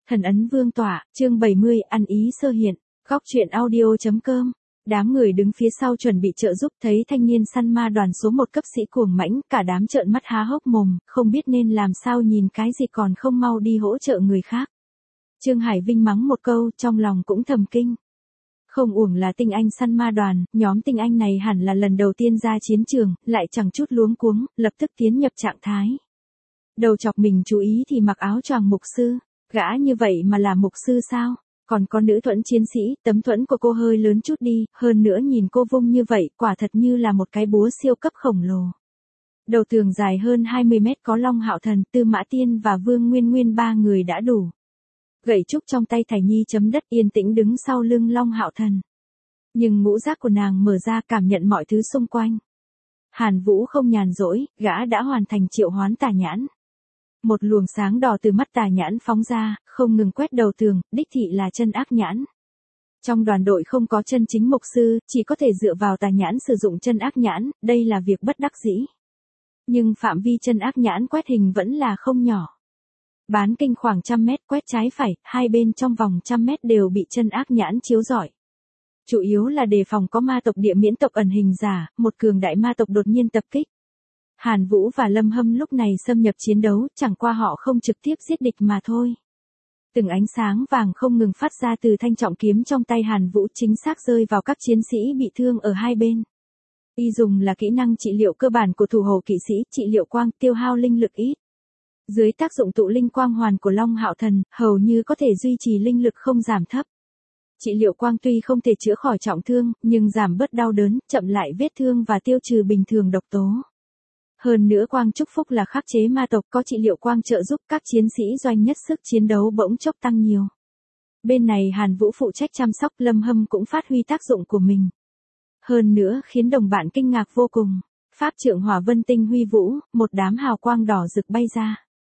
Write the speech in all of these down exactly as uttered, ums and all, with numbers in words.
Thần ấn vương tỏa, chương bảy mươi, ăn ý sơ hiện, góc truyện audio.com. Đám người đứng phía sau chuẩn bị trợ giúp thấy thanh niên săn ma đoàn số một cấp sĩ cuồng mãnh, cả đám trợn mắt há hốc mồm, không biết nên làm sao nhìn cái gì còn không mau đi hỗ trợ người khác. Trương Hải Vinh mắng một câu, trong lòng cũng thầm kinh. Không uổng là tinh anh săn ma đoàn, nhóm tinh anh này hẳn là lần đầu tiên ra chiến trường, lại chẳng chút luống cuống, lập tức tiến nhập trạng thái. Đầu chọc mình chú ý thì mặc áo choàng mục sư, gã như vậy mà là mục sư sao? Còn có nữ thuẫn chiến sĩ, tấm thuẫn của cô hơi lớn chút đi, hơn nữa nhìn cô vung như vậy, quả thật như là một cái búa siêu cấp khổng lồ. Đầu tường dài hơn hai mươi mét có Long Hạo Thần, Tư Mã Tiên và Vương Nguyên Nguyên ba người đã đủ. Gậy trúc trong tay Thải Nhi chấm đất yên tĩnh đứng sau lưng Long Hạo Thần. Nhưng ngũ giác của nàng mở ra cảm nhận mọi thứ xung quanh. Hàn Vũ không nhàn rỗi, gã đã hoàn thành triệu hoán tà nhãn. Một luồng sáng đỏ từ mắt tà nhãn phóng ra, không ngừng quét đầu tường, đích thị là chân ác nhãn. Trong đoàn đội không có chân chính mục sư, chỉ có thể dựa vào tà nhãn sử dụng chân ác nhãn, đây là việc bất đắc dĩ. Nhưng phạm vi chân ác nhãn quét hình vẫn là không nhỏ. Bán kinh khoảng trăm mét quét trái phải, hai bên trong vòng trăm mét đều bị chân ác nhãn chiếu rọi. Chủ yếu là đề phòng có ma tộc địa miễn tộc ẩn hình giả, một cường đại ma tộc đột nhiên tập kích. Hàn Vũ và Lâm Hâm lúc này xâm nhập chiến đấu, chẳng qua họ không trực tiếp giết địch mà thôi. Từng ánh sáng vàng không ngừng phát ra từ thanh trọng kiếm trong tay Hàn Vũ chính xác rơi vào các chiến sĩ bị thương ở hai bên. Y dùng là kỹ năng trị liệu cơ bản của thủ hộ kỵ sĩ, trị liệu quang, tiêu hao linh lực ít. Dưới tác dụng tụ linh quang hoàn của Long Hạo Thần, hầu như có thể duy trì linh lực không giảm thấp. Trị liệu quang tuy không thể chữa khỏi trọng thương, nhưng giảm bớt đau đớn, chậm lại vết thương và tiêu trừ bình thường độc tố. Hơn nữa quang chúc phúc là khắc chế ma tộc, có trị liệu quang trợ giúp các chiến sĩ doanh nhất sức chiến đấu bỗng chốc tăng nhiều. Bên này Hàn Vũ phụ trách chăm sóc, Lâm Hâm cũng phát huy tác dụng của mình. Hơn nữa khiến đồng bạn kinh ngạc vô cùng. Pháp trượng hỏa vân tinh huy vũ, một đám hào quang đỏ rực bay ra.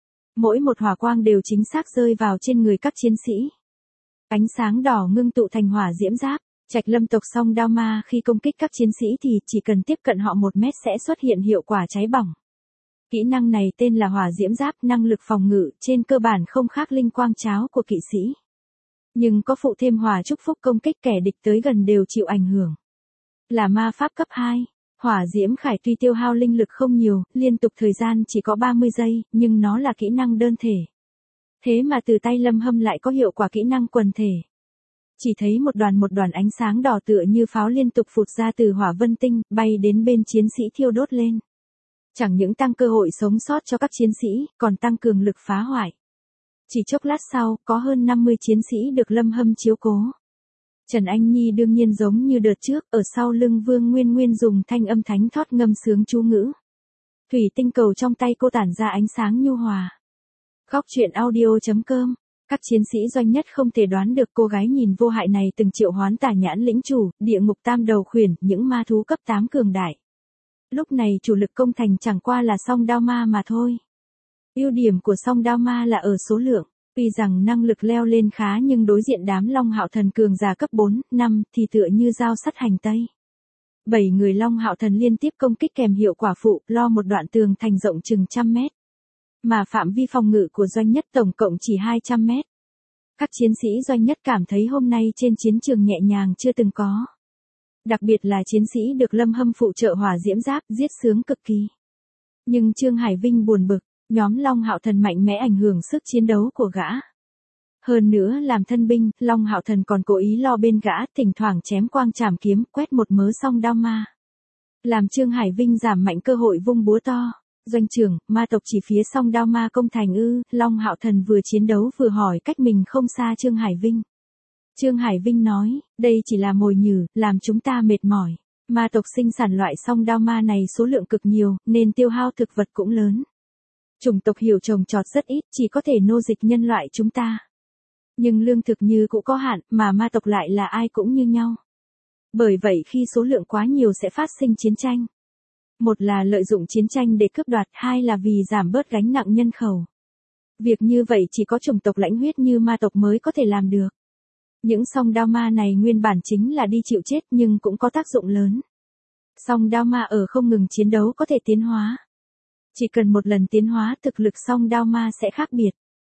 Mỗi một hỏa quang đều chính xác rơi vào trên người các chiến sĩ. Ánh sáng đỏ ngưng tụ thành hỏa diễm giáp. Trạch Lâm tộc song đao ma khi công kích các chiến sĩ thì chỉ cần tiếp cận họ một mét sẽ xuất hiện hiệu quả cháy bỏng. Kỹ năng này tên là hỏa diễm giáp, năng lực phòng ngự trên cơ bản không khác linh quang cháo của kỵ sĩ. Nhưng có phụ thêm hỏa chúc phúc, công kích kẻ địch tới gần đều chịu ảnh hưởng. Là ma pháp cấp hai, hỏa diễm khải tuy tiêu hao linh lực không nhiều, liên tục thời gian chỉ có ba mươi giây, nhưng nó là kỹ năng đơn thể. Thế mà từ tay Lâm Hâm lại có hiệu quả kỹ năng quần thể. Chỉ thấy một đoàn một đoàn ánh sáng đỏ tựa như pháo liên tục phụt ra từ hỏa vân tinh, bay đến bên chiến sĩ thiêu đốt lên. Chẳng những tăng cơ hội sống sót cho các chiến sĩ, còn tăng cường lực phá hoại. Chỉ chốc lát sau, có hơn năm mươi chiến sĩ được Lâm Hâm chiếu cố. Trần Anh Nhi đương nhiên giống như đợt trước, ở sau lưng Vương Nguyên Nguyên dùng thanh âm thánh thót ngâm sướng chú ngữ. Thủy tinh cầu trong tay cô tản ra ánh sáng nhu hòa. Góc truyện audio.com. Các chiến sĩ doanh nhất không thể đoán được cô gái nhìn vô hại này từng triệu hoán tà nhãn lĩnh chủ, địa ngục tam đầu khuyển, những ma thú cấp tám cường đại. Lúc này chủ lực công thành chẳng qua là song đao ma mà thôi. Ưu điểm của song đao ma là ở số lượng, tuy rằng năng lực leo lên khá nhưng đối diện đám Long Hạo Thần cường giả cấp bốn, năm thì tựa như dao sắt hành tây. Bảy người Long Hạo Thần liên tiếp công kích kèm hiệu quả phụ, lo một đoạn tường thành rộng chừng trăm mét. Mà phạm vi phòng ngự của doanh nhất tổng cộng chỉ hai trăm mét. Các chiến sĩ doanh nhất cảm thấy hôm nay trên chiến trường nhẹ nhàng chưa từng có. Đặc biệt là chiến sĩ được Lâm Hâm phụ trợ hỏa diễm giáp, giết sướng cực kỳ. Nhưng Trương Hải Vinh buồn bực, nhóm Long Hạo Thần mạnh mẽ ảnh hưởng sức chiến đấu của gã. Hơn nữa làm thân binh, Long Hạo Thần còn cố ý lo bên gã, thỉnh thoảng chém quang trảm kiếm, quét một mớ song đao ma. Làm Trương Hải Vinh giảm mạnh cơ hội vung búa to. Doanh trưởng, ma tộc chỉ phía song đao ma công thành ư? Long Hạo Thần vừa chiến đấu vừa hỏi cách mình không xa Trương Hải Vinh. Trương Hải Vinh nói, đây chỉ là mồi nhử, làm chúng ta mệt mỏi. Ma tộc sinh sản loại song đao ma này số lượng cực nhiều, nên tiêu hao thực vật cũng lớn. Chủng tộc hiểu trồng trọt rất ít, chỉ có thể nô dịch nhân loại chúng ta. Nhưng lương thực như cũng có hạn, mà ma tộc lại là ai cũng như nhau. Bởi vậy khi số lượng quá nhiều sẽ phát sinh chiến tranh. Một là lợi dụng chiến tranh để cướp đoạt, hai là vì giảm bớt gánh nặng nhân khẩu. Việc như vậy chỉ có chủng tộc lãnh huyết như ma tộc mới có thể làm được. Những song đao ma này nguyên bản chính là đi chịu chết nhưng cũng có tác dụng lớn. Song đao ma ở không ngừng chiến đấu có thể tiến hóa. Chỉ cần một lần tiến hóa thực lực song đao ma sẽ khác biệt.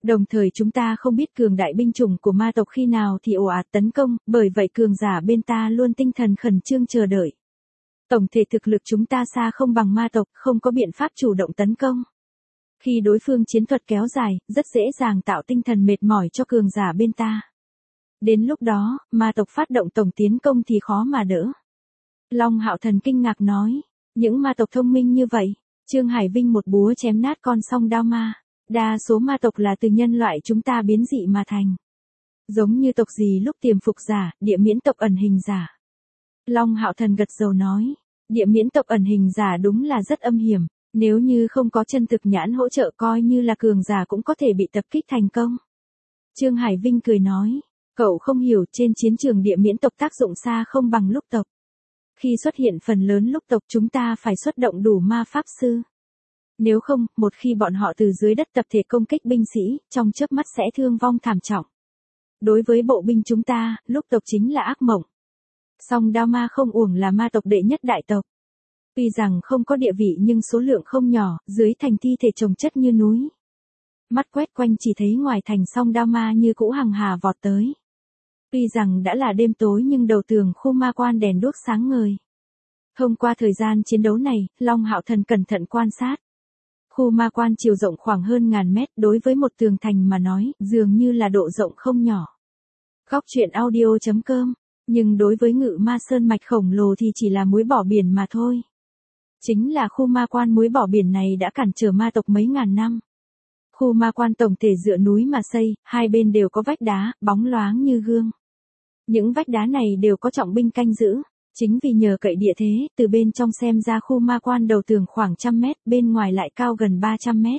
Đồng thời chúng ta không biết cường đại binh chủng của ma tộc khi nào thì ồ ạt tấn công, bởi vậy cường giả bên ta luôn tinh thần khẩn trương chờ đợi. Tổng thể thực lực chúng ta xa không bằng ma tộc, không có biện pháp chủ động tấn công. Khi đối phương chiến thuật kéo dài, rất dễ dàng tạo tinh thần mệt mỏi cho cường giả bên ta. Đến lúc đó, ma tộc phát động tổng tiến công thì khó mà đỡ. Long Hạo Thần kinh ngạc nói, những ma tộc thông minh như vậy, Trương Hải Vinh một búa chém nát con song đao ma. Đa số ma tộc là từ nhân loại chúng ta biến dị mà thành. Giống như tộc gì lúc tiềm phục giả, địa miễn tộc ẩn hình giả. Long Hạo Thần gật đầu nói, địa miễn tộc ẩn hình giả đúng là rất âm hiểm, nếu như không có chân thực nhãn hỗ trợ coi như là cường giả cũng có thể bị tập kích thành công. Trương Hải Vinh cười nói, cậu không hiểu trên chiến trường địa miễn tộc tác dụng xa không bằng lúc tộc. Khi xuất hiện phần lớn lúc tộc chúng ta phải xuất động đủ ma pháp sư. Nếu không, một khi bọn họ từ dưới đất tập thể công kích binh sĩ, trong chớp mắt sẽ thương vong thảm trọng. Đối với bộ binh chúng ta, lúc tộc chính là ác mộng. Song đao ma không uổng là ma tộc đệ nhất đại tộc. Tuy rằng không có địa vị nhưng số lượng không nhỏ, dưới thành thi thể chồng chất như núi. Mắt quét quanh chỉ thấy ngoài thành song đao ma như cũ hằng hà vọt tới. Tuy rằng đã là đêm tối nhưng đầu tường khu ma quan đèn đuốc sáng ngời. Thông qua thời gian chiến đấu này, Long Hạo Thần cẩn thận quan sát. Khu ma quan chiều rộng khoảng hơn ngàn mét, đối với một tường thành mà nói, dường như là độ rộng không nhỏ. Góc truyện audio chấm com, nhưng đối với ngự ma sơn mạch khổng lồ thì chỉ là muối bỏ biển mà thôi. Chính là khu ma quan muối bỏ biển này đã cản trở ma tộc mấy ngàn năm. Khu ma quan tổng thể dựa núi mà xây, hai bên đều có vách đá, bóng loáng như gương. Những vách đá này đều có trọng binh canh giữ. Chính vì nhờ cậy địa thế, từ bên trong xem ra khu ma quan đầu tường khoảng trăm mét, bên ngoài lại cao gần ba trăm mét.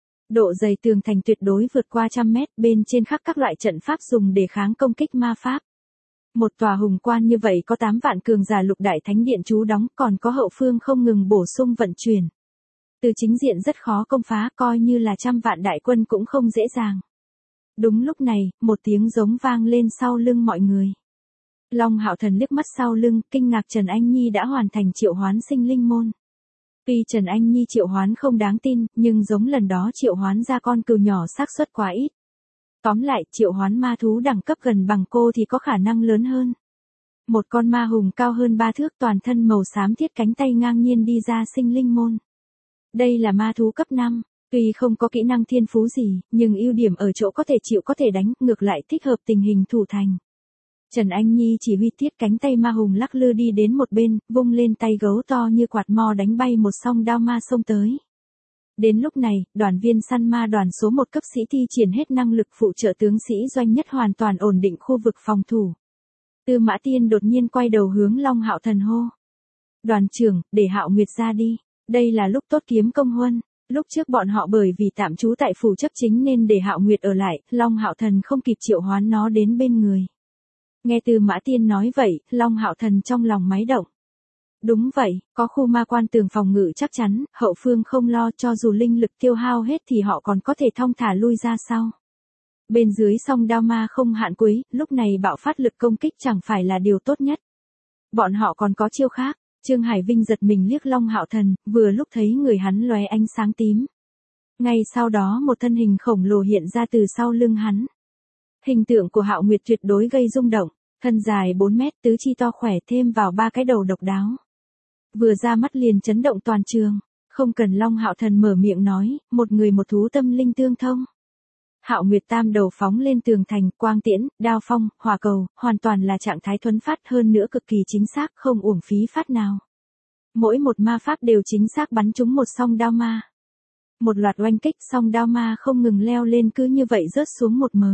Độ dày tường thành tuyệt đối vượt qua trăm mét, bên trên khắc các loại trận pháp dùng để kháng công kích ma pháp. Một tòa hùng quan như vậy có tám vạn cường giả lục đại thánh điện trú đóng, còn có hậu phương không ngừng bổ sung vận chuyển. Từ chính diện rất khó công phá, coi như là trăm vạn đại quân cũng không dễ dàng. Đúng lúc này, một tiếng giống vang lên sau lưng mọi người. Long Hạo Thần liếc mắt sau lưng, kinh ngạc Trần Anh Nhi đã hoàn thành triệu hoán sinh linh môn. Tuy Trần Anh Nhi triệu hoán không đáng tin, nhưng giống lần đó triệu hoán ra con cừu nhỏ xác suất quá ít. Tóm lại, triệu hoán ma thú đẳng cấp gần bằng cô thì có khả năng lớn hơn. Một con ma hùng cao hơn ba thước toàn thân màu xám thiết cánh tay ngang nhiên đi ra sinh linh môn. Đây là ma thú cấp năm, tuy không có kỹ năng thiên phú gì, nhưng ưu điểm ở chỗ có thể chịu có thể đánh, ngược lại thích hợp tình hình thủ thành. Trần Anh Nhi chỉ huy tiết cánh tay ma hùng lắc lư đi đến một bên, vung lên tay gấu to như quạt mo đánh bay một song đao ma xông tới. Đến lúc này, đoàn viên săn ma đoàn số một cấp sĩ thi triển hết năng lực phụ trợ tướng sĩ doanh nhất hoàn toàn ổn định khu vực phòng thủ. Tư Mã Tiên đột nhiên quay đầu hướng Long Hạo Thần hô. Đoàn trưởng, để Hạo Nguyệt ra đi, đây là lúc tốt kiếm công huân. Lúc trước bọn họ bởi vì tạm trú tại phủ chấp chính nên để Hạo Nguyệt ở lại, Long Hạo Thần không kịp triệu hoán nó đến bên người. Nghe Tư Mã Tiên nói vậy, Long Hạo Thần trong lòng máy động. Đúng vậy, có khu ma quan tường phòng ngự chắc chắn, hậu phương không lo, cho dù linh lực tiêu hao hết thì họ còn có thể thong thả lui ra sau. Bên dưới song đao ma không hạn cuối, lúc này bạo phát lực công kích chẳng phải là điều tốt nhất. Bọn họ còn có chiêu khác. Trương Hải Vinh giật mình liếc Long Hạo Thần, vừa lúc thấy người hắn lóe ánh sáng tím. Ngay sau đó một thân hình khổng lồ hiện ra từ sau lưng hắn. Hình tượng của Hạo Nguyệt tuyệt đối gây rung động, thân dài bốn mét, tứ chi to khỏe thêm vào ba cái đầu độc đáo. Vừa ra mắt liền chấn động toàn trường, không cần Long Hạo Thần mở miệng nói, một người một thú tâm linh tương thông. Hạo Nguyệt tam đầu phóng lên tường thành, quang tiễn, đao phong, hỏa cầu, hoàn toàn là trạng thái thuấn phát, hơn nữa cực kỳ chính xác, không uổng phí phát nào. Mỗi một ma pháp đều chính xác bắn trúng một song đao ma. Một loạt oanh kích, song đao ma không ngừng leo lên, cứ như vậy rớt xuống một mớ.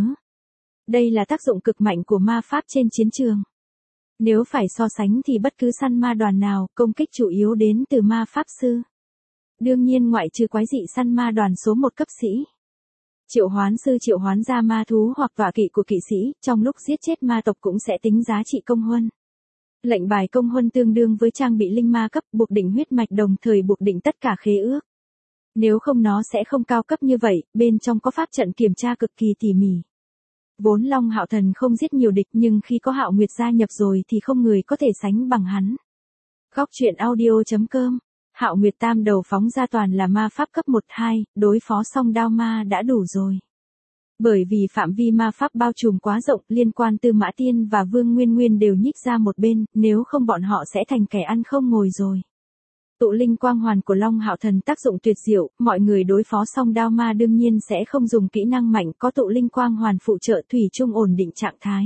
Đây là tác dụng cực mạnh của ma pháp trên chiến trường. Nếu phải so sánh thì bất cứ săn ma đoàn nào, công kích chủ yếu đến từ ma pháp sư. Đương nhiên ngoại trừ quái dị săn ma đoàn số một cấp sĩ. Triệu hoán sư triệu hoán ra ma thú hoặc tọa kỵ của kỵ sĩ, trong lúc giết chết ma tộc cũng sẽ tính giá trị công huân. Lệnh bài công huân tương đương với trang bị linh ma cấp, buộc định huyết mạch, đồng thời buộc định tất cả khế ước. Nếu không nó sẽ không cao cấp như vậy, bên trong có pháp trận kiểm tra cực kỳ tỉ mỉ. Vốn Long Hạo Thần không giết nhiều địch, nhưng khi có Hạo Nguyệt gia nhập rồi thì không người có thể sánh bằng hắn. Góc truyện audio chấm com. Hạo Nguyệt tam đầu phóng ra toàn là ma pháp cấp một hai, đối phó song đao ma đã đủ rồi. Bởi vì phạm vi ma pháp bao trùm quá rộng, liên quan Tư Mã Tiên và Vương Nguyên Nguyên đều nhích ra một bên, nếu không bọn họ sẽ thành kẻ ăn không ngồi rồi. Tụ linh quang hoàn của Long Hạo Thần tác dụng tuyệt diệu, mọi người đối phó song đao ma đương nhiên sẽ không dùng kỹ năng mạnh, có tụ linh quang hoàn phụ trợ thủy chung ổn định trạng thái.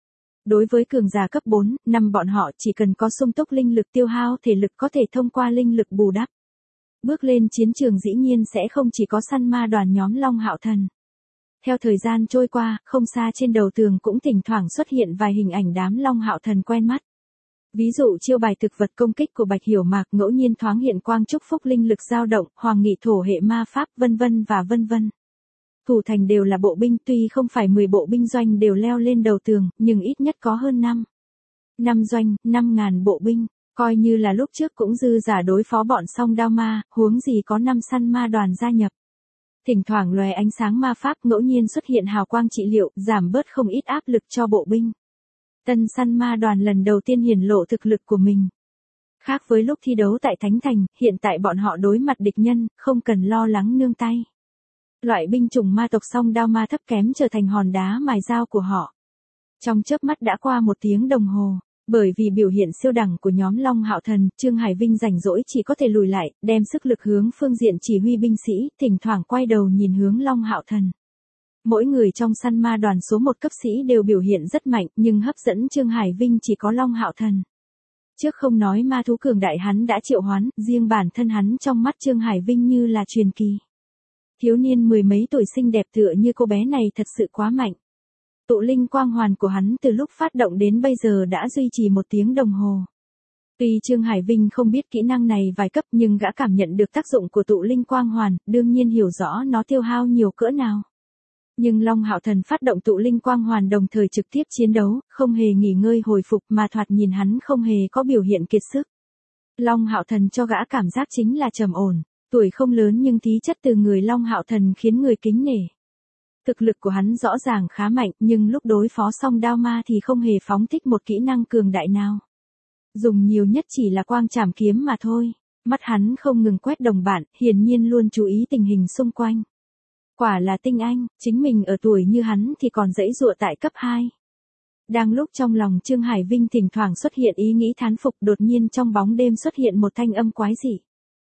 Đối với cường giả cấp bốn, năm bọn họ chỉ cần có sung túc linh lực tiêu hao thể lực có thể thông qua linh lực bù đắp. Bước lên chiến trường dĩ nhiên sẽ không chỉ có săn ma đoàn nhóm Long Hạo Thần. Theo thời gian trôi qua, không xa trên đầu tường cũng thỉnh thoảng xuất hiện vài hình ảnh đám Long Hạo Thần quen mắt. Ví dụ chiêu bài thực vật công kích của Bạch Hiểu Mạc ngẫu nhiên thoáng hiện quang chúc phúc linh lực dao động, hoàng nghị thổ hệ ma pháp vân vân và vân vân. Thủ thành đều là bộ binh, tuy không phải mười bộ binh doanh đều leo lên đầu tường, nhưng ít nhất có hơn năm. năm doanh, năm ngàn bộ binh, coi như là lúc trước cũng dư giả đối phó bọn song đao ma, huống gì có năm săn ma đoàn gia nhập. Thỉnh thoảng lóe ánh sáng ma pháp ngẫu nhiên xuất hiện hào quang trị liệu, giảm bớt không ít áp lực cho bộ binh. Tân săn ma đoàn lần đầu tiên hiển lộ thực lực của mình. Khác với lúc thi đấu tại Thánh Thành, hiện tại bọn họ đối mặt địch nhân, không cần lo lắng nương tay. Loại binh chủng ma tộc song đao ma thấp kém trở thành hòn đá mài dao của họ. Trong chớp mắt đã qua một tiếng đồng hồ, bởi vì biểu hiện siêu đẳng của nhóm Long Hạo Thần, Trương Hải Vinh rảnh rỗi chỉ có thể lùi lại, đem sức lực hướng phương diện chỉ huy binh sĩ, thỉnh thoảng quay đầu nhìn hướng Long Hạo Thần. Mỗi người trong săn ma đoàn số một cấp sĩ đều biểu hiện rất mạnh, nhưng hấp dẫn Trương Hải Vinh chỉ có Long Hạo Thần. Trước không nói ma thú cường đại hắn đã triệu hoán, riêng bản thân hắn trong mắt Trương Hải Vinh như là truyền kỳ. Thiếu niên mười mấy tuổi xinh đẹp tựa như cô bé này thật sự quá mạnh. Tụ linh quang hoàn của hắn từ lúc phát động đến bây giờ đã duy trì một tiếng đồng hồ. Tuy Trương Hải Vinh không biết kỹ năng này vài cấp nhưng gã cảm nhận được tác dụng của tụ linh quang hoàn, đương nhiên hiểu rõ nó tiêu hao nhiều cỡ nào. Nhưng Long Hạo Thần phát động tụ linh quang hoàn đồng thời trực tiếp chiến đấu, không hề nghỉ ngơi hồi phục mà thoạt nhìn hắn không hề có biểu hiện kiệt sức. Long Hạo Thần cho gã cảm giác chính là trầm ổn, tuổi không lớn nhưng khí chất từ người Long Hạo Thần khiến người kính nể. Thực lực của hắn rõ ràng khá mạnh nhưng lúc đối phó song đao ma thì không hề phóng thích một kỹ năng cường đại nào. Dùng nhiều nhất chỉ là quang trảm kiếm mà thôi. Mắt hắn không ngừng quét đồng bạn, hiển nhiên luôn chú ý tình hình xung quanh. Quả là tinh anh, chính mình ở tuổi như hắn thì còn dãy dụa tại cấp hai. Đang lúc trong lòng Trương Hải Vinh thỉnh thoảng xuất hiện ý nghĩ thán phục, đột nhiên trong bóng đêm xuất hiện một thanh âm quái dị.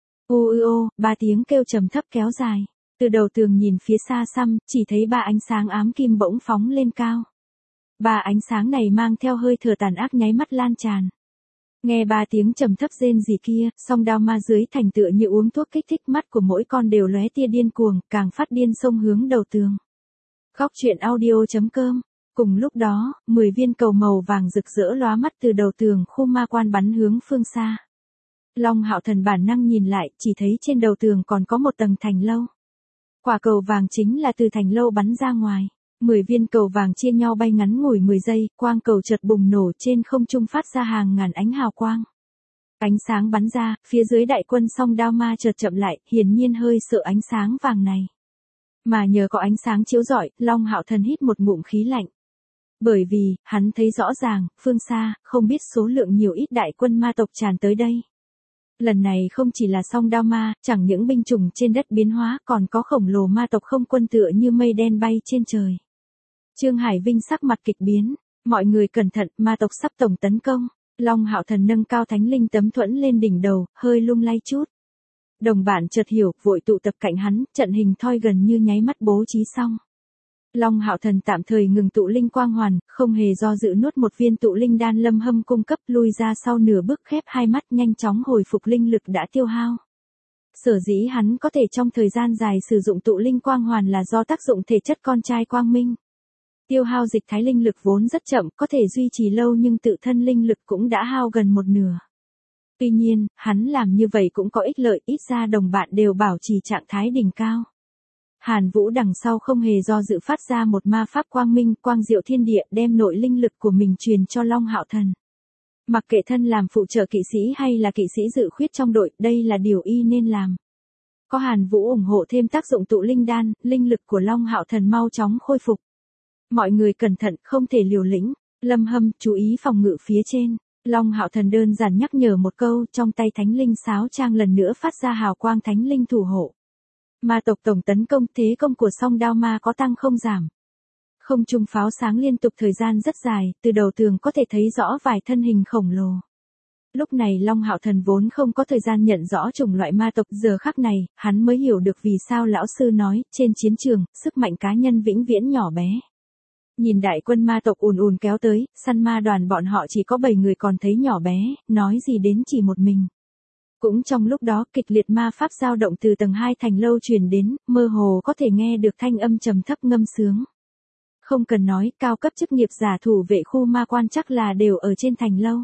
Ô ư ô, ba tiếng kêu trầm thấp kéo dài. Từ đầu tường nhìn phía xa xăm, chỉ thấy ba ánh sáng ám kim bỗng phóng lên cao. Ba ánh sáng này mang theo hơi thở tàn ác nháy mắt lan tràn. Nghe ba tiếng trầm thấp rên gì kia, song đao ma dưới thành tựa như uống thuốc kích thích, mắt của mỗi con đều lóe tia điên cuồng, càng phát điên xông hướng đầu tường. Góc truyện audio chấm com. Cùng lúc đó, mười viên cầu màu vàng rực rỡ lóa mắt từ đầu tường khu ma quan bắn hướng phương xa. Long Hạo Thần bản năng nhìn lại, chỉ thấy trên đầu tường còn có một tầng thành lâu. Quả cầu vàng chính là từ thành lâu bắn ra ngoài. mười viên cầu vàng chia nhau bay ngắn ngủi mười giây, quang cầu chợt bùng nổ trên không trung phát ra hàng ngàn ánh hào quang. Ánh sáng bắn ra, phía dưới đại quân song đao ma chợt chậm lại, hiển nhiên hơi sợ ánh sáng vàng này. Mà nhờ có ánh sáng chiếu rọi, Long Hạo Thần hít một ngụm khí lạnh. Bởi vì, hắn thấy rõ ràng, phương xa, không biết số lượng nhiều ít đại quân ma tộc tràn tới đây. Lần này không chỉ là song đao ma, chẳng những binh chủng trên đất biến hóa còn có khổng lồ ma tộc không quân tựa như mây đen bay trên trời. Trương Hải Vinh sắc mặt kịch biến, mọi người cẩn thận, ma tộc sắp tổng tấn công. Long Hạo Thần nâng cao thánh linh tấm thuẫn lên đỉnh đầu, hơi lung lay chút. Đồng bạn chợt hiểu, vội tụ tập cạnh hắn, trận hình thoi gần như nháy mắt bố trí xong. Long Hạo Thần tạm thời ngừng tụ linh quang hoàn, không hề do dự nuốt một viên tụ linh đan Lâm Hâm cung cấp, lui ra sau nửa bước khép hai mắt nhanh chóng hồi phục linh lực đã tiêu hao. Sở dĩ hắn có thể trong thời gian dài sử dụng tụ linh quang hoàn là do tác dụng thể chất con trai quang minh. Tiêu hao dịch thái linh lực vốn rất chậm, có thể duy trì lâu nhưng tự thân linh lực cũng đã hao gần một nửa. Tuy nhiên, hắn làm như vậy cũng có ích lợi, ít ra đồng bạn đều bảo trì trạng thái đỉnh cao. Hàn Vũ đằng sau không hề do dự phát ra một ma pháp quang minh, quang diệu thiên địa, đem nội linh lực của mình truyền cho Long Hạo Thần. Mặc kệ thân làm phụ trợ kỵ sĩ hay là kỵ sĩ dự khuyết trong đội, đây là điều y nên làm. Có Hàn Vũ ủng hộ thêm tác dụng tụ linh đan, linh lực của Long Hạo Thần mau chóng khôi phục. Mọi người cẩn thận, không thể liều lĩnh. Lâm Hâm, chú ý phòng ngự phía trên. Long Hạo Thần đơn giản nhắc nhở một câu, trong tay thánh linh sáo trang lần nữa phát ra hào quang thánh linh thủ hộ. Ma tộc tổng tấn công, thế công của song đao ma có tăng không giảm. Không trung pháo sáng liên tục thời gian rất dài, từ đầu tường có thể thấy rõ vài thân hình khổng lồ. Lúc này Long Hạo Thần vốn không có thời gian nhận rõ chủng loại ma tộc, giờ khắc này, hắn mới hiểu được vì sao lão sư nói, trên chiến trường, sức mạnh cá nhân vĩnh viễn nhỏ bé. Nhìn đại quân ma tộc ùn ùn kéo tới, săn ma đoàn bọn họ chỉ có bảy người còn thấy nhỏ bé, nói gì đến chỉ một mình. Cũng trong lúc đó, kịch liệt ma pháp dao động từ tầng hai thành lâu truyền đến, mơ hồ có thể nghe được thanh âm trầm thấp ngâm sướng. Không cần nói, cao cấp chức nghiệp giả thủ vệ khu ma quan chắc là đều ở trên thành lâu.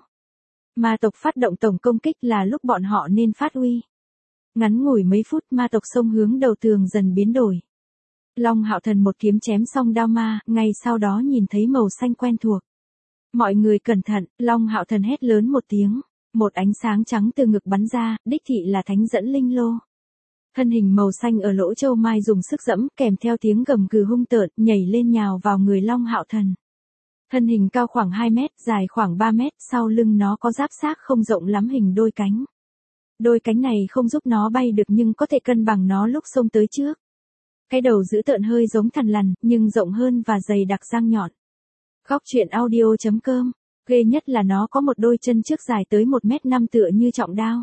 Ma tộc phát động tổng công kích là lúc bọn họ nên phát uy. Ngắn ngủi mấy phút, ma tộc xông hướng đầu tường dần biến đổi. Long Hạo Thần một kiếm chém xong đao ma, ngay sau đó nhìn thấy màu xanh quen thuộc. Mọi người cẩn thận, Long Hạo Thần hét lớn một tiếng. Một ánh sáng trắng từ ngực bắn ra, đích thị là thánh dẫn linh lô. Thân hình màu xanh ở lỗ châu mai dùng sức dẫm, kèm theo tiếng gầm gừ hung tợn, nhảy lên nhào vào người Long Hạo Thần. Thân hình cao khoảng hai mét, dài khoảng ba mét, sau lưng nó có giáp xác không rộng lắm hình đôi cánh. Đôi cánh này không giúp nó bay được nhưng có thể cân bằng nó lúc xông tới trước. Cái đầu dữ tợn hơi giống thằn lằn, nhưng rộng hơn và dày đặc răng nhọn. Góc truyện audio chấm com. Ghê nhất là nó có một đôi chân trước dài tới một mét năm tựa như trọng đao.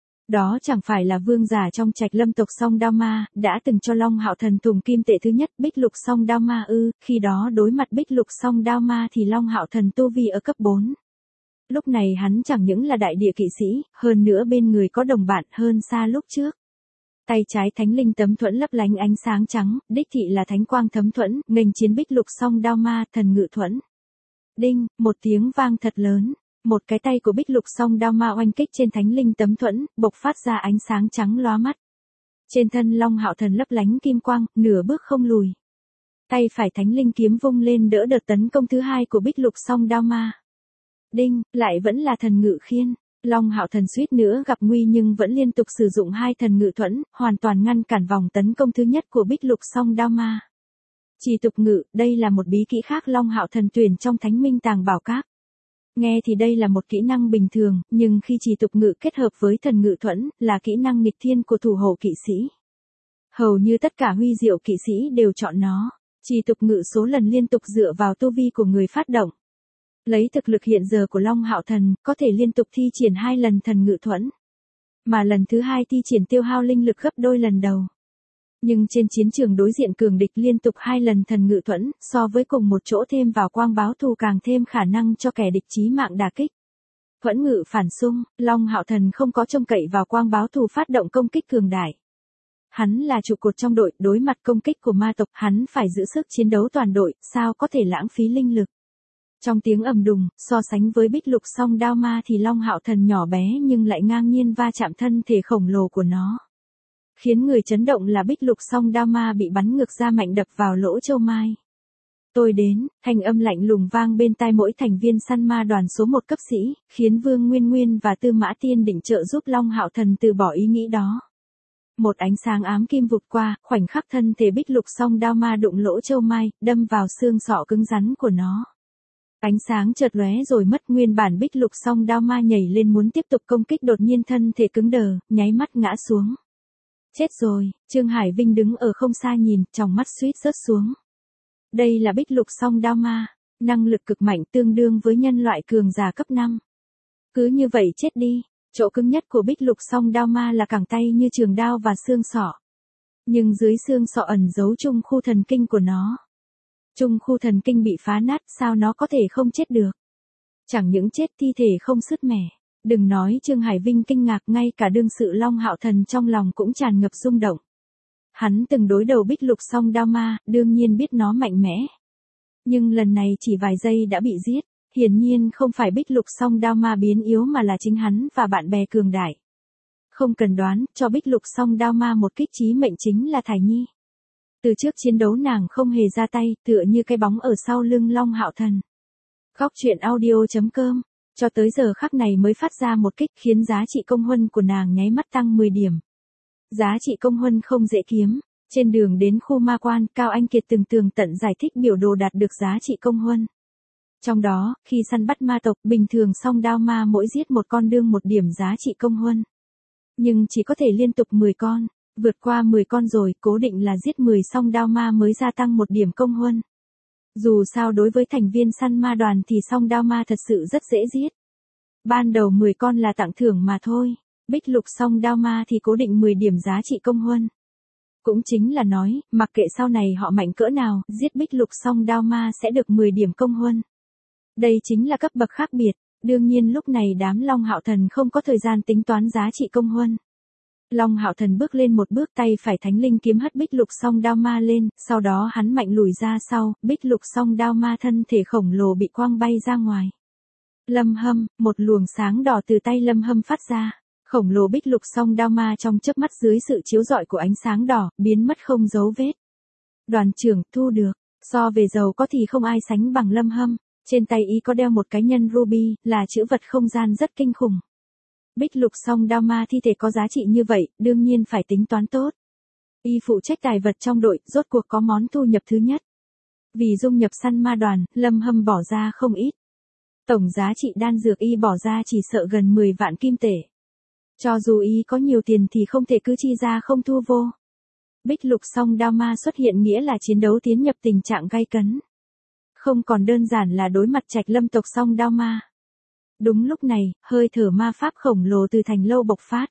Đó chẳng phải là vương giả trong Trạch Lâm tộc Song Đao Ma, đã từng cho Long Hạo Thần tùng kim tệ thứ nhất, Bích Lục Song Đao Ma ư, khi đó đối mặt Bích Lục Song Đao Ma thì Long Hạo Thần tu vi ở cấp bốn. Lúc này hắn chẳng những là đại địa kỵ sĩ, hơn nữa bên người có đồng bạn hơn xa lúc trước. Tay trái thánh linh tấm thuẫn lấp lánh ánh sáng trắng, đích thị là thánh quang thấm thuẫn, nghênh chiến Bích Lục Song Đao Ma, thần ngự thuẫn. Đinh, một tiếng vang thật lớn, một cái tay của Bích Lục Song Đao Ma oanh kích trên thánh linh tấm thuẫn, bộc phát ra ánh sáng trắng lóa mắt. Trên thân Long Hạo Thần lấp lánh kim quang, nửa bước không lùi. Tay phải thánh linh kiếm vung lên đỡ đợt tấn công thứ hai của Bích Lục Song Đao Ma. Đinh, lại vẫn là thần ngự khiên. Long Hạo Thần suýt nữa gặp nguy nhưng vẫn liên tục sử dụng hai thần ngự thuẫn, hoàn toàn ngăn cản vòng tấn công thứ nhất của Bích Lục Song Đao Ma. Trì tục ngự, đây là một bí kỹ khác Long Hạo Thần tuyển trong Thánh Minh Tàng Bảo Các. Nghe thì đây là một kỹ năng bình thường, nhưng khi trì tục ngự kết hợp với thần ngự thuẫn, là kỹ năng nghịch thiên của thủ hộ kỵ sĩ. Hầu như tất cả huy diệu kỵ sĩ đều chọn nó. Trì tục ngự số lần liên tục dựa vào tu vi của người phát động. Lấy thực lực hiện giờ của Long Hạo Thần, có thể liên tục thi triển hai lần thần ngự thuẫn. Mà lần thứ hai thi triển tiêu hao linh lực gấp đôi lần đầu. Nhưng trên chiến trường đối diện cường địch liên tục hai lần thần ngự thuẫn, so với cùng một chỗ thêm vào quang báo thù càng thêm khả năng cho kẻ địch chí mạng đả kích. Thuẫn ngự phản xung, Long Hạo Thần không có trông cậy vào quang báo thù phát động công kích cường đại. Hắn là trụ cột trong đội, đối mặt công kích của ma tộc, hắn phải giữ sức chiến đấu toàn đội, sao có thể lãng phí linh lực. Trong tiếng ầm đùng, so sánh với Bích Lục Song Đao Ma thì Long Hạo Thần nhỏ bé nhưng lại ngang nhiên va chạm thân thể khổng lồ của nó. Khiến người chấn động là Bích Lục Song Đao Ma bị bắn ngược ra mạnh đập vào lỗ châu mai. Tôi đến, thanh âm lạnh lùng vang bên tai mỗi thành viên săn ma đoàn số một cấp sĩ, khiến Vương Nguyên Nguyên và Tư Mã Tiên định trợ giúp Long Hạo Thần từ bỏ ý nghĩ đó. Một ánh sáng ám kim vụt qua, khoảnh khắc thân thể Bích Lục Song Đao Ma đụng lỗ châu mai, đâm vào xương sọ cứng rắn của nó. Ánh sáng chợt lóe rồi mất, nguyên bản Bích Lục Song Đao Ma nhảy lên muốn tiếp tục công kích, đột nhiên thân thể cứng đờ, nháy mắt ngã xuống. Chết rồi, Trương Hải Vinh đứng ở không xa nhìn, trong mắt suýt rớt xuống. Đây là Bích Lục Song Đao Ma, năng lực cực mạnh tương đương với nhân loại cường giả cấp năm. Cứ như vậy chết đi, chỗ cứng nhất của Bích Lục Song Đao Ma là cẳng tay như trường đao và xương sọ. Nhưng dưới xương sọ ẩn giấu trung khu thần kinh của nó. Trung khu thần kinh bị phá nát, sao nó có thể không chết được? Chẳng những chết, thi thể không sứt mẻ. Đừng nói Trương Hải Vinh kinh ngạc, ngay cả đương sự Long Hạo Thần trong lòng cũng tràn ngập rung động. Hắn từng đối đầu Bích Lục Song Đao Ma, đương nhiên biết nó mạnh mẽ. Nhưng lần này chỉ vài giây đã bị giết, hiển nhiên không phải Bích Lục Song Đao Ma biến yếu mà là chính hắn và bạn bè cường đại. Không cần đoán, cho Bích Lục Song Đao Ma một kích chí mệnh chính là Thải Nhi. Từ trước chiến đấu nàng không hề ra tay, tựa như cái bóng ở sau lưng Long Hạo Thần. Góc truyện audio chấm com, cho tới giờ khắc này mới phát ra một kích khiến giá trị công huân của nàng nháy mắt tăng mười điểm. Giá trị công huân không dễ kiếm. Trên đường đến khu ma quan, Cao Anh Kiệt từng tường tận giải thích biểu đồ đạt được giá trị công huân. Trong đó, khi săn bắt ma tộc, bình thường song đao ma mỗi giết một con đương một điểm giá trị công huân. Nhưng chỉ có thể liên tục mười con. Vượt qua mười con rồi, cố định là giết mười song đao ma mới gia tăng một điểm công huân. Dù sao đối với thành viên săn ma đoàn thì song đao ma thật sự rất dễ giết. Ban đầu mười con là tặng thưởng mà thôi, bích lục song đao ma thì cố định mười điểm giá trị công huân. Cũng chính là nói, mặc kệ sau này họ mạnh cỡ nào, giết bích lục song đao ma sẽ được mười điểm công huân. Đây chính là cấp bậc khác biệt, đương nhiên lúc này đám Long Hạo Thần không có thời gian tính toán giá trị công huân. Long Hạo Thần bước lên một bước, tay phải thánh linh kiếm hất bích lục song đao ma lên, sau đó hắn mạnh lùi ra sau, bích lục song đao ma thân thể khổng lồ bị quăng bay ra ngoài. Lâm Hâm, một luồng sáng đỏ từ tay Lâm Hâm phát ra, khổng lồ bích lục song đao ma trong chớp mắt dưới sự chiếu rọi của ánh sáng đỏ, biến mất không dấu vết. Đoàn trưởng, thu được, so về giàu có thì không ai sánh bằng Lâm Hâm, trên tay y có đeo một cái nhân ruby, là chữ vật không gian rất kinh khủng. Bích lục song đao ma thi thể có giá trị như vậy, đương nhiên phải tính toán tốt. Y phụ trách tài vật trong đội, rốt cuộc có món thu nhập thứ nhất. Vì dung nhập săn ma đoàn, Lâm Hâm bỏ ra không ít. Tổng giá trị đan dược y bỏ ra chỉ sợ gần mười vạn kim tệ. Cho dù y có nhiều tiền thì không thể cứ chi ra không thu vô. Bích lục song đao ma xuất hiện nghĩa là chiến đấu tiến nhập tình trạng gay cấn. Không còn đơn giản là đối mặt Trạch Lâm tộc song đao ma. Đúng lúc này, hơi thở ma pháp khổng lồ từ thành lâu bộc phát.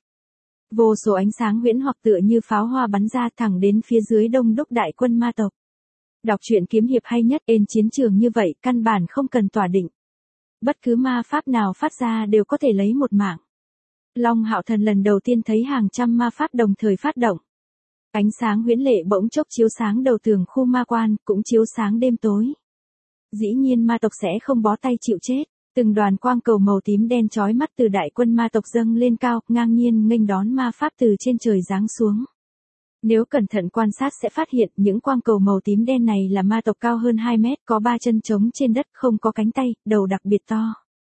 Vô số ánh sáng huyễn hoặc tựa như pháo hoa bắn ra thẳng đến phía dưới đông đúc đại quân ma tộc. Đọc truyện kiếm hiệp hay nhất trên chiến trường như vậy, căn bản không cần tỏa định. Bất cứ ma pháp nào phát ra đều có thể lấy một mạng. Long Hạo Thần lần đầu tiên thấy hàng trăm ma pháp đồng thời phát động. Ánh sáng huyễn lệ bỗng chốc chiếu sáng đầu tường khu ma quan, cũng chiếu sáng đêm tối. Dĩ nhiên ma tộc sẽ không bó tay chịu chết. Từng đoàn quang cầu màu tím đen chói mắt từ đại quân ma tộc dâng lên cao, ngang nhiên nghênh đón ma pháp từ trên trời giáng xuống. Nếu cẩn thận quan sát sẽ phát hiện những quang cầu màu tím đen này là ma tộc cao hơn hai mét, có ba chân trống trên đất, không có cánh tay, đầu đặc biệt to.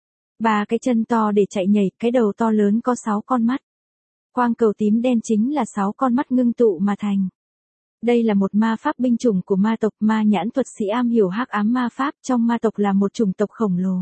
Ba cái chân to để chạy nhảy, cái đầu to lớn có sáu con mắt. Quang cầu tím đen chính là sáu con mắt ngưng tụ mà thành. Đây là một ma pháp binh chủng của ma tộc, ma nhãn thuật sĩ am hiểu hắc ám ma pháp, trong ma tộc là một chủng tộc khổng lồ.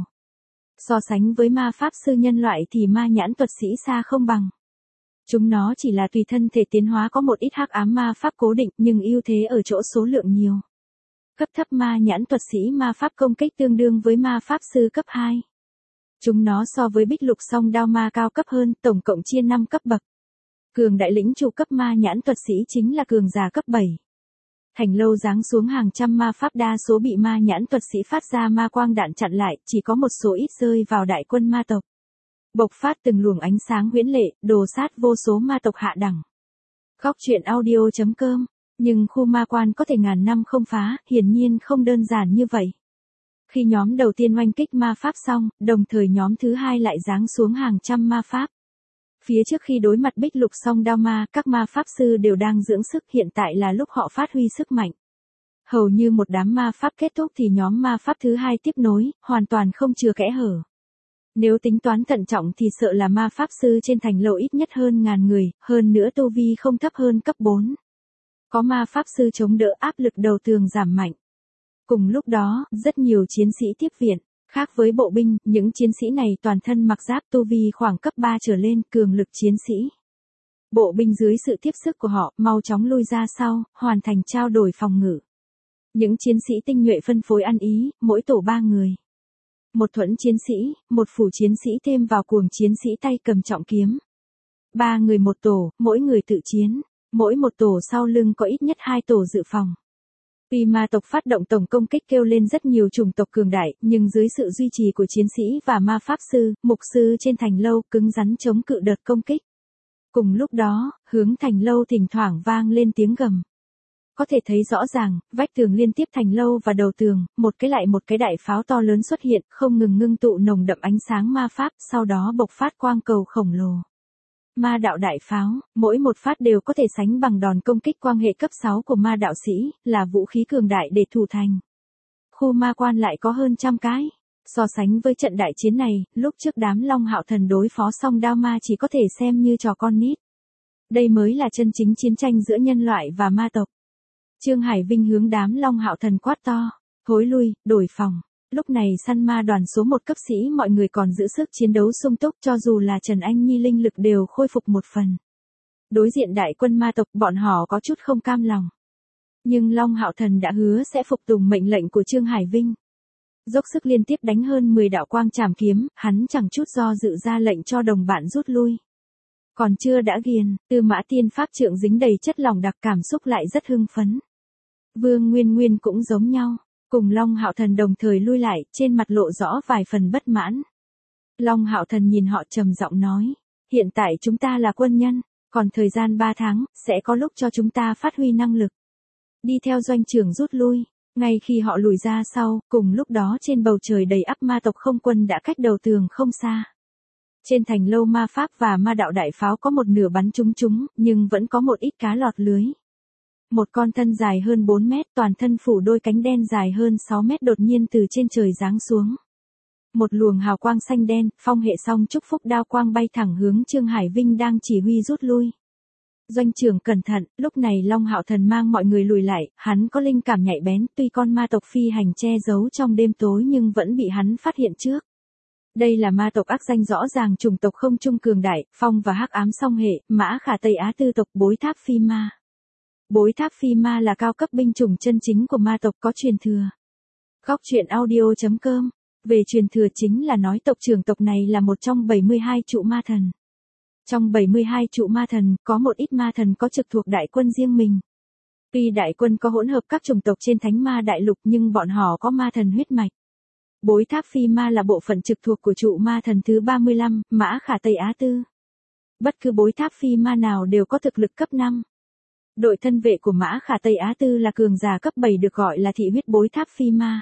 So sánh với ma pháp sư nhân loại thì ma nhãn thuật sĩ xa không bằng. Chúng nó chỉ là tùy thân thể tiến hóa có một ít hắc ám ma pháp cố định, nhưng ưu thế ở chỗ số lượng nhiều. Cấp thấp ma nhãn thuật sĩ ma pháp công kích tương đương với ma pháp sư cấp hai. Chúng nó so với bích lục song đao ma cao cấp hơn, tổng cộng chia năm cấp bậc. Cường đại lĩnh chủ cấp ma nhãn thuật sĩ chính là cường giả cấp bảy. Thành lâu giáng xuống hàng trăm ma pháp đa số bị ma nhãn thuật sĩ phát ra ma quang đạn chặn lại, chỉ có một số ít rơi vào đại quân ma tộc. Bộc phát từng luồng ánh sáng huyễn lệ, đồ sát vô số ma tộc hạ đẳng. Góc truyện audio chấm com, nhưng khu ma quan có thể ngàn năm không phá, hiển nhiên không đơn giản như vậy. Khi nhóm đầu tiên oanh kích ma pháp xong, đồng thời nhóm thứ hai lại giáng xuống hàng trăm ma pháp. Phía trước khi đối mặt bích lục song đao ma, các ma pháp sư đều đang dưỡng sức, hiện tại là lúc họ phát huy sức mạnh. Hầu như một đám ma pháp kết thúc thì nhóm ma pháp thứ hai tiếp nối, hoàn toàn không chừa kẽ hở. Nếu tính toán thận trọng thì sợ là ma pháp sư trên thành lầu ít nhất hơn ngàn người, hơn nữa tu vi không thấp hơn cấp bốn. Có ma pháp sư chống đỡ áp lực đầu tường giảm mạnh. Cùng lúc đó, rất nhiều chiến sĩ tiếp viện. Khác với bộ binh, những chiến sĩ này toàn thân mặc giáp tu vi khoảng cấp ba trở lên, cường lực chiến sĩ. Bộ binh dưới sự tiếp sức của họ, mau chóng lui ra sau, hoàn thành trao đổi phòng ngự. Những chiến sĩ tinh nhuệ phân phối ăn ý, mỗi tổ ba người. Một thuẫn chiến sĩ, một phủ chiến sĩ thêm vào cuồng chiến sĩ tay cầm trọng kiếm. Ba người một tổ, mỗi người tự chiến, mỗi một tổ sau lưng có ít nhất hai tổ dự phòng. Vì ma tộc phát động tổng công kích kêu lên rất nhiều chủng tộc cường đại, nhưng dưới sự duy trì của chiến sĩ và ma pháp sư, mục sư trên thành lâu cứng rắn chống cự đợt công kích. Cùng lúc đó, hướng thành lâu thỉnh thoảng vang lên tiếng gầm. Có thể thấy rõ ràng, vách tường liên tiếp thành lâu và đầu tường, một cái lại một cái đại pháo to lớn xuất hiện, không ngừng ngưng tụ nồng đậm ánh sáng ma pháp, sau đó bộc phát quang cầu khổng lồ. Ma đạo đại pháo, mỗi một phát đều có thể sánh bằng đòn công kích quang hệ cấp sáu của ma đạo sĩ, là vũ khí cường đại để thủ thành. Khu ma quan lại có hơn trăm cái. So sánh với trận đại chiến này, lúc trước đám Long Hạo Thần đối phó song đao ma chỉ có thể xem như trò con nít. Đây mới là chân chính chiến tranh giữa nhân loại và ma tộc. Trương Hải Vinh hướng đám Long Hạo Thần quát to, thối lui, đổi phòng. Lúc này săn ma đoàn số một cấp sĩ mọi người còn giữ sức chiến đấu sung túc, cho dù là Trần Anh Nhi linh lực đều khôi phục một phần. Đối diện đại quân ma tộc, bọn họ có chút không cam lòng. Nhưng Long Hạo Thần đã hứa sẽ phục tùng mệnh lệnh của Trương Hải Vinh. Dốc sức liên tiếp đánh hơn mười đạo quang trảm kiếm, hắn chẳng chút do dự ra lệnh cho đồng bạn rút lui. Còn chưa đã ghiền, Tư Mã Tiên pháp trượng dính đầy chất lỏng đặc, cảm xúc lại rất hưng phấn. Vương Nguyên Nguyên cũng giống nhau, cùng Long Hạo Thần đồng thời lui lại, trên mặt lộ rõ vài phần bất mãn. Long Hạo Thần nhìn họ trầm giọng nói, hiện tại chúng ta là quân nhân, còn thời gian ba tháng, sẽ có lúc cho chúng ta phát huy năng lực. Đi theo doanh trưởng rút lui, ngay khi họ lùi ra sau, cùng lúc đó trên bầu trời đầy ắp ma tộc không quân đã cách đầu tường không xa. Trên thành lâu ma pháp và ma đạo đại pháo có một nửa bắn trúng chúng, nhưng vẫn có một ít cá lọt lưới. Một con thân dài hơn bốn mét, toàn thân phủ đôi cánh đen dài hơn sáu mét đột nhiên từ trên trời giáng xuống. Một luồng hào quang xanh đen, phong hệ song chúc phúc đao quang bay thẳng hướng Trương Hải Vinh đang chỉ huy rút lui. Doanh trưởng cẩn thận, lúc này Long Hạo Thần mang mọi người lùi lại, hắn có linh cảm nhạy bén, tuy con ma tộc phi hành che giấu trong đêm tối nhưng vẫn bị hắn phát hiện trước. Đây là ma tộc ác danh rõ ràng, chủng tộc không trung cường đại, phong và hắc ám song hệ, Mã Khả Tây Á tư tộc Bối Tháp Phi Ma. Bối Tháp Phi Ma là cao cấp binh chủng chân chính của ma tộc, có truyền thừa. Góc truyện audio chấm com. Về truyền thừa chính là nói tộc trưởng tộc này là một trong bảy mươi hai trụ ma thần. Trong bảy mươi hai trụ ma thần, có một ít ma thần có trực thuộc đại quân riêng mình. Tuy đại quân có hỗn hợp các chủng tộc trên thánh ma đại lục nhưng bọn họ có ma thần huyết mạch. Bối Tháp Phi Ma là bộ phận trực thuộc của trụ ma thần thứ ba mươi lăm, Mã Khả Tây Á Tư. Bất cứ bối tháp phi ma nào đều có thực lực cấp năm. Đội thân vệ của Mã Khả Tây Á Tư là cường giả cấp bảy được gọi là thị huyết bối tháp phi ma.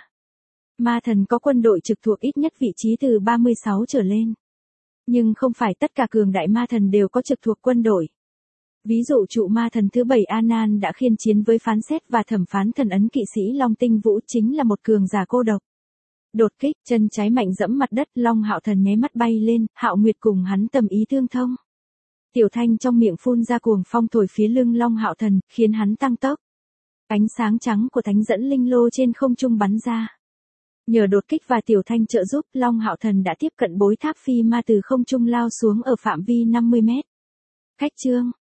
Ma thần có quân đội trực thuộc ít nhất vị trí từ ba mươi sáu trở lên. Nhưng không phải tất cả cường đại ma thần đều có trực thuộc quân đội. Ví dụ trụ ma thần thứ bảy Anan đã khiên chiến với phán xét và thẩm phán thần ấn kỵ sĩ Long Tinh Vũ, chính là một cường giả cô độc. Đột kích, chân trái mạnh dẫm mặt đất, Long Hạo Thần nháy mắt bay lên, Hạo Nguyệt cùng hắn tầm ý tương thông. Tiểu Thanh trong miệng phun ra cuồng phong thổi phía lưng Long Hạo Thần, khiến hắn tăng tốc. Ánh sáng trắng của thánh dẫn linh lô trên không trung bắn ra. Nhờ đột kích và Tiểu Thanh trợ giúp, Long Hạo Thần đã tiếp cận bối tháp phi ma từ không trung lao xuống ở phạm vi năm mươi mét. Cách chương